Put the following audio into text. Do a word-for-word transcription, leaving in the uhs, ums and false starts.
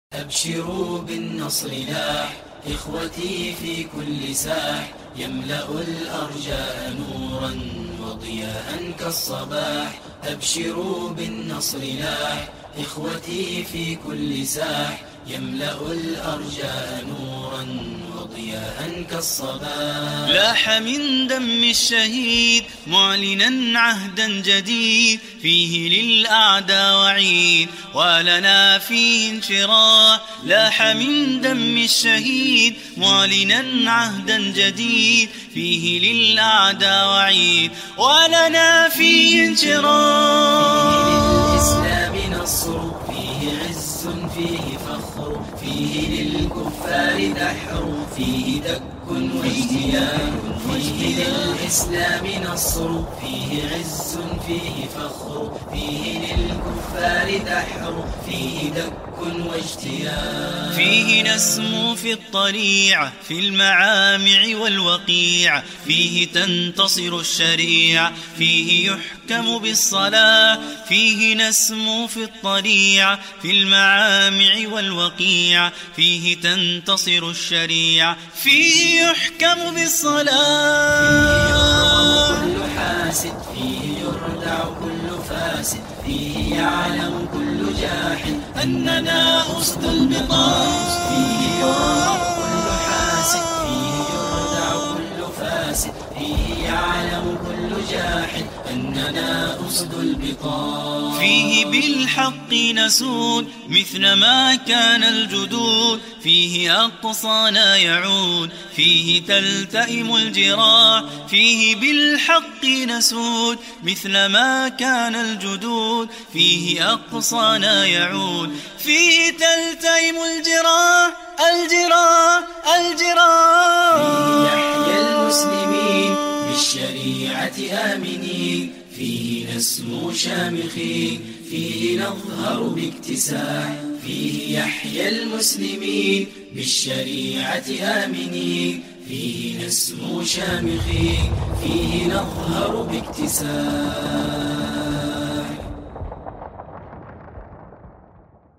أبشروا بالنصر لاح إخوتي في كل ساح، يملأ الأرجاء نورا وضياء كالصباح. أبشروا بالنصر لاح إخوتي في كل ساح، يملأ الأرجاء نورا وضياء كالصباح. لاح من دم الشهيد معلنا عهدا جديد، فيه للأعداء وعيد ولنا فيه انشراح. لاح من دم الشهيد معلنا عهدا جديد، فيه للأعداء وعيد ولنا فيه انشراح. فيه للإسلام نصر، فيه عز فيه فخر، فيه للكفار دحر، فيه دك واجتياح. فيه للإسلام نصر، فيه عز فيه فخر، فيه للكفار دحر، فيه دك واجتياح. فيه نسمو في الطليعة في المعامع والوقيع، فيه تنتصر الشريعة، فيه يحكم بالصلاة. فيه نسمو في الطليعة في المعامع والوقيع، فيه تنتصر الشريعة، فيه يحكم بالصلاة. فيه يرام كل حاسد، فيه يردع كل فاسد، فيه يعلم كل جاحد أننا أسد البطاش. فيه يرام كل حاسد، فيه يردع كل فاسد، فيه يعلم كل جاحد أننا أسد البطاش. فيه بالحق نسود مثل ما كان الجدود، فيه أقصانا يعود، فيه تلتئم الجراح. فيه بالحق نسود مثل ما كان الجدود، فيه أقصانا يعود، فيه تلتئم الجراح الجراح الجراح. فيه يحيى المسلمين بالشريعة آمنين، فيه نسمو شامخين، فيه نظهر باكتساح. فيه يحيى المسلمين بالشريعة آمنين، فيه نسمو شامخين، فيه نظهر باكتساح.